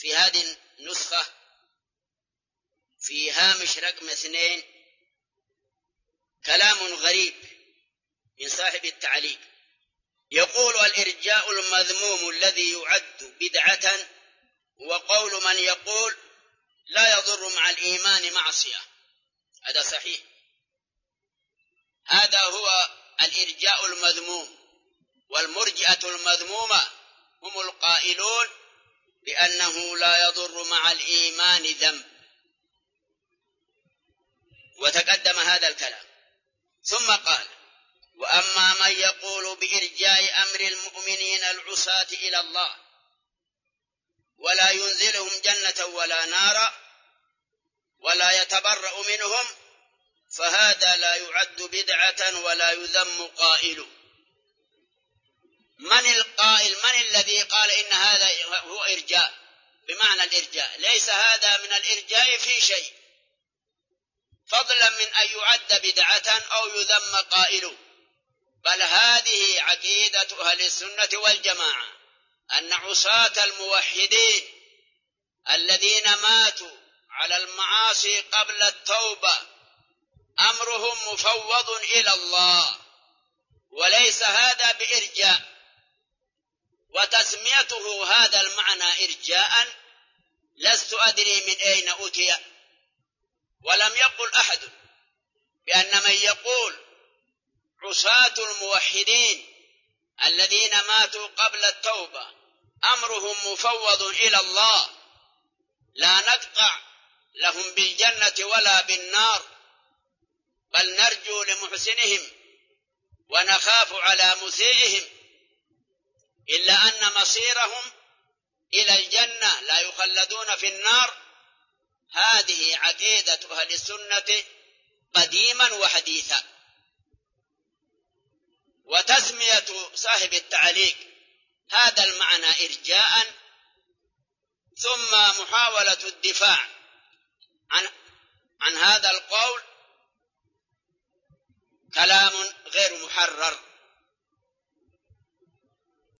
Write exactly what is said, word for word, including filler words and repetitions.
في هذه النسخة في هامش رقم اثنين كلام غريب من صاحب التعليق، يقول: الإرجاء المذموم الذي يعد بدعة وقول من يقول لا يضر مع الإيمان معصية. هذا صحيح، هذا هو الإرجاء المذموم. والمرجئة المذمومة هم القائلون بأنه لا يضر مع الإيمان ذنب، وتقدم هذا الكلام. ثم قال: وأما من يقول بإرجاء أمر المؤمنين العصاة إلى الله ولا ينزلهم جنة ولا نارا ولا يتبرأ منهم فهذا لا يعد بدعة ولا يذم قائل. من القائل؟ من الذي قال إن هذا هو إرجاء بمعنى الإرجاء؟ ليس هذا من الإرجاء في شيء، فضلا من أن يعد بدعة أو يذم قائل. بل هذه عقيدة أهل السنة والجماعة، أن عصاة الموحدين الذين ماتوا على المعاصي قبل التوبة أمرهم مفوض إلى الله، وليس هذا بإرجاء. وتسميته هذا المعنى إرجاء لست أدري من أين أتي، ولم يقل أحد بأن من يقول عصاة الموحدين الذين ماتوا قبل التوبة أمرهم مفوض إلى الله لا نقطع لهم بالجنة ولا بالنار، بل نرجو لمحسنهم ونخاف على مسيئهم، إلا أن مصيرهم إلى الجنة لا يخلدون في النار. هذه عقيدة أهل السنة قديما وحديثا. وتسمية صاحب التعليق هذا المعنى إرجاء ثم محاولة الدفاع عن, عن هذا القول كلام غير محرر،